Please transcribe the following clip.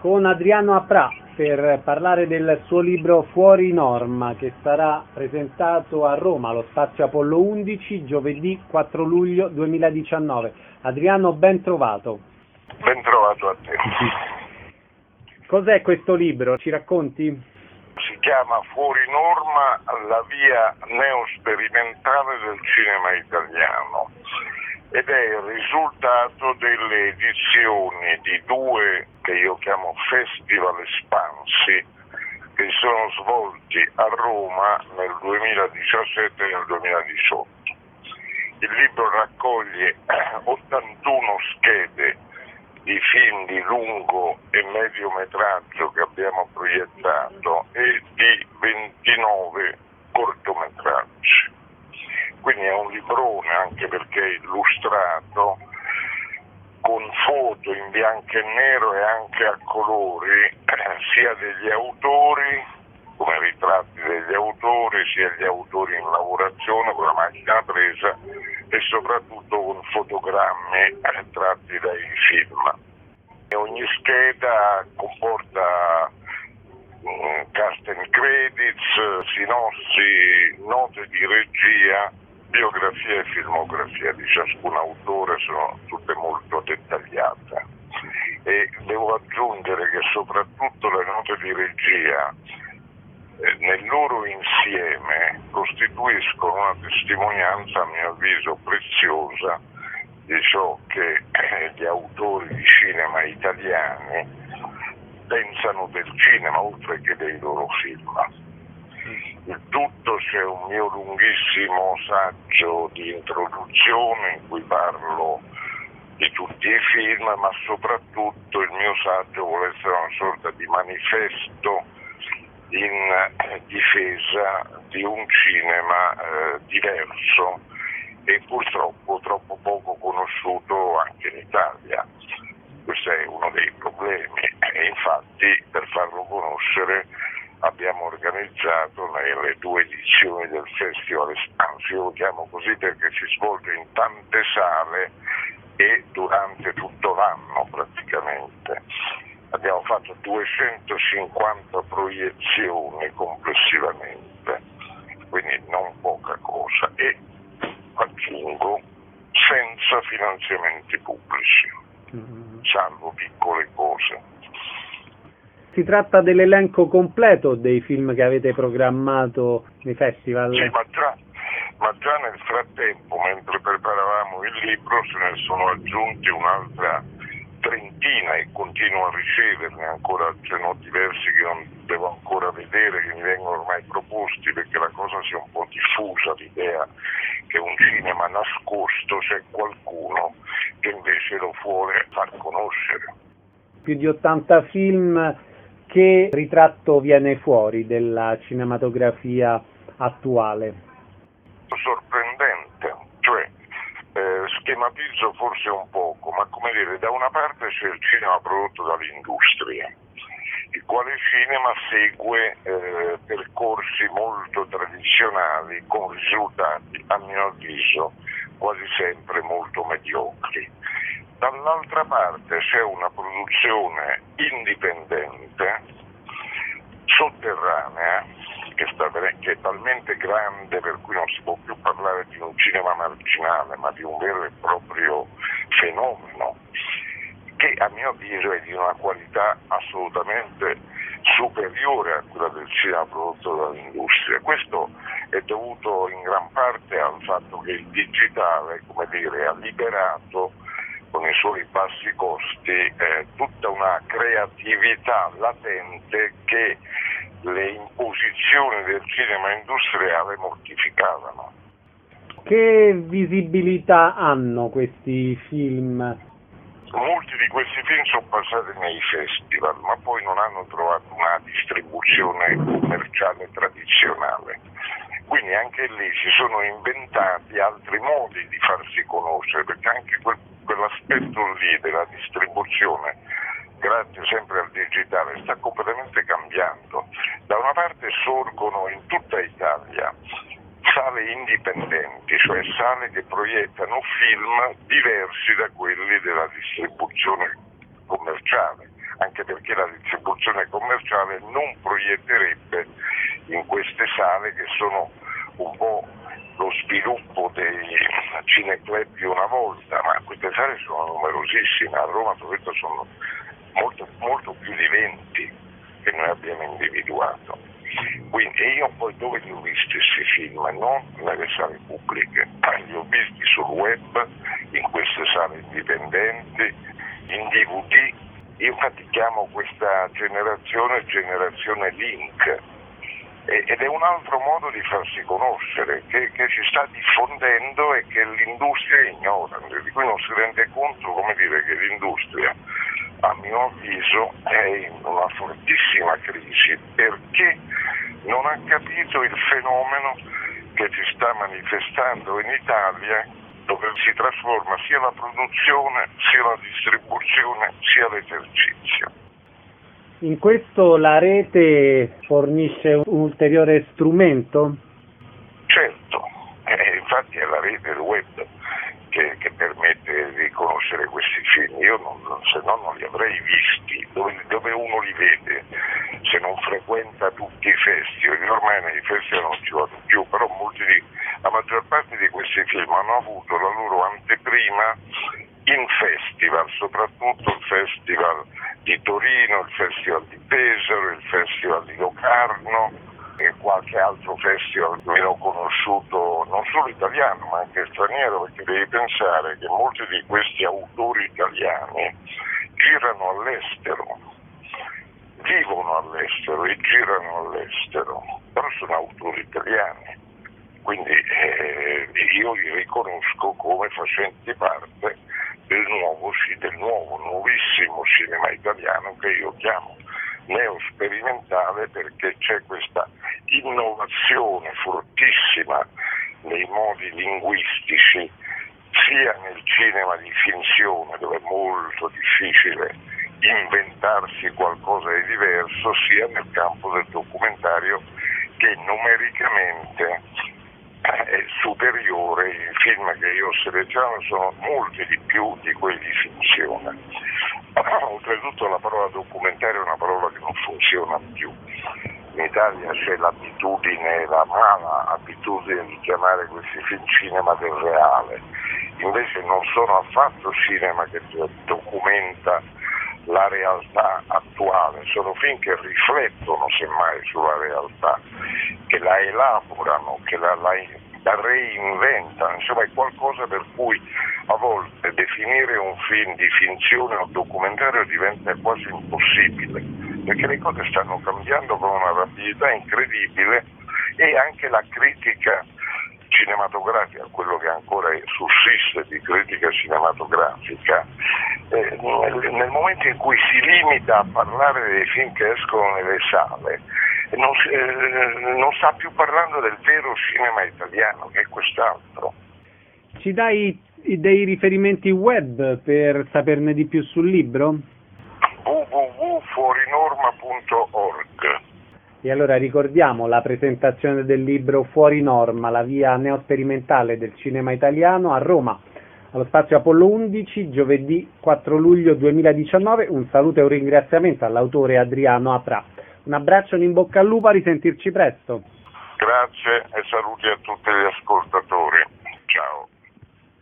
con Adriano Aprà per parlare del suo libro Fuori Norma, che sarà presentato a Roma allo Spazio Apollo 11 giovedì 4 luglio 2019. Adriano, ben trovato. Ben trovato a te. Cos'è questo libro? Ci racconti? Si chiama Fuori Norma, la via neosperimentale del cinema italiano, ed è il risultato delle edizioni di due che io chiamo festival espansi che si sono svolti a Roma nel 2017 e nel 2018. Il libro raccoglie 81 schede di film di lungo e medio metraggio che abbiamo proiettato e di 29 cortometraggi. Quindi è un librone, anche perché è illustrato con foto in bianco e nero e anche a colori, sia degli autori, come ritratti degli autori, sia gli autori in lavorazione con la macchina presa e soprattutto con fotogrammi tratti dai film. E ogni scheda comporta cast and credits, sinossi, note di regia, biografia e filmografia di ciascun autore, sono tutte molto dettagliate. E devo aggiungere che soprattutto le note di regia nel loro insieme costituiscono una testimonianza, a mio avviso, preziosa di ciò che gli autori di cinema italiani pensano del cinema, oltre che dei loro film. Il tutto, c'è un mio lunghissimo saggio di introduzione in cui parlo di tutti i film, ma soprattutto il mio saggio vuole essere una sorta di manifesto in difesa di un cinema diverso e purtroppo troppo poco conosciuto anche in Italia. Questo è uno dei problemi e infatti per farlo conoscere abbiamo organizzato nelle due edizioni del Festival Espansi. Io lo chiamo così perché si svolge in tante sale e durante tutto l'anno praticamente. Abbiamo fatto 250 proiezioni complessivamente, quindi non poca cosa, e aggiungo senza finanziamenti pubblici, salvo piccole cose. Si tratta dell'elenco completo dei film che avete programmato nei festival? Sì, ma già nel frattempo, mentre preparavamo il libro, se ne sono aggiunti un'altra trentina e continuo a riceverne ancora, ce ne ho diversi che non devo ancora vedere, che mi vengono ormai proposti, perché la cosa sia un po' diffusa, l'idea che un cinema nascosto c'è qualcuno che invece lo vuole far conoscere. Più di 80 film, che ritratto viene fuori della cinematografia attuale? Sorprendente, cioè schematizzo forse un poco, ma come dire, da una parte c'è il cinema prodotto dall'industria, il quale cinema segue percorsi molto tradizionali con risultati, a mio avviso, quasi sempre molto mediocri. Dall'altra parte c'è una produzione indipendente, sotterranea, che è talmente grande per cui non si può più parlare di un cinema marginale, ma di un vero e proprio fenomeno, che a mio avviso è di una qualità assolutamente superiore a quella del cinema prodotto dall'industria. Questo è dovuto in gran parte al fatto che il digitale, come dire, ha liberato con i suoi bassi costi tutta una creatività latente che le imposizioni del cinema industriale mortificavano. Che visibilità hanno questi film? Molti di questi film sono passati nei festival, ma poi non hanno trovato una distribuzione commerciale tradizionale. Quindi anche lì si sono inventati altri modi di farsi conoscere, perché anche quell'aspetto lì della distribuzione, grazie sempre al digitale, sta completamente cambiando. Da una parte sorgono in tutta Italia sale indipendenti, cioè sale che proiettano film diversi da quelli della distribuzione commerciale, anche perché la distribuzione commerciale non proietterebbe in queste sale che sono un po' lo sviluppo dei cineclub di una volta, ma queste sale sono numerosissime, a Roma sono molto più di 20 che noi abbiamo individuato. Quindi, e io poi dove li ho visti questi film? Non nelle sale pubbliche, ma li ho visti sul web, in queste sale indipendenti, in DVD. Io infatti chiamo questa generazione link, ed è un altro modo di farsi conoscere che si sta diffondendo e che l'industria ignora, di cui non si rende conto, come dire, che l'industria, a mio avviso, è in una fortissima crisi perché non ha capito il fenomeno che si sta manifestando in Italia, dove si trasforma sia la produzione, sia la distribuzione, sia l'esercizio. In questo la rete fornisce un ulteriore strumento? Certo, infatti è la rete, il web, che permette di conoscere questi film. Io se no non li avrei visti. Dove uno li vede? Se non frequenta tutti i festival, ormai nei festival non ci vado più, però la maggior parte di questi film hanno avuto la loro anteprima in festival, soprattutto il Festival di Torino, il Festival di Pesaro, il Festival di Locarno e qualche altro festival meno conosciuto, non solo italiano ma anche straniero, perché devi pensare che molti di questi autori italiani girano all'estero, vivono all'estero e girano all'estero, però sono autori italiani, quindi io li riconosco come facenti parte del nuovissimo cinema italiano, che io chiamo neosperimentale, perché c'è questa innovazione fortissima nei modi linguistici, sia nel cinema di finzione, dove è molto difficile inventarsi qualcosa di diverso, sia nel campo del documentario, che numericamente è superiore. I film che io ho selezionato sono molti di più di quelli di finzione. Oltretutto la parola documentario è una parola che non funziona più. In Italia c'è l'abitudine, la mala abitudine di chiamare questi film cinema del reale. Invece non sono affatto cinema che documenta la realtà attuale, sono film che riflettono semmai sulla realtà, che la elaborano, che la reinventano, insomma è qualcosa per cui a volte definire un film di finzione o documentario diventa quasi impossibile, perché le cose stanno cambiando con una rapidità incredibile e anche la critica cinematografica, quello che ancora sussiste di critica cinematografica, nel momento in cui si limita a parlare dei film che escono nelle sale, non sta più parlando del vero cinema italiano, che è quest'altro. Ci dai dei riferimenti web per saperne di più sul libro? www.fuorinorma.org. E allora ricordiamo la presentazione del libro Fuori Norma, la via neosperimentale del cinema italiano, a Roma, allo Spazio Apollo 11, giovedì 4 luglio 2019. Un saluto e un ringraziamento all'autore Adriano Aprà. Un abbraccio, un in bocca al lupo, a risentirci presto. Grazie e saluti a tutti gli ascoltatori. Ciao.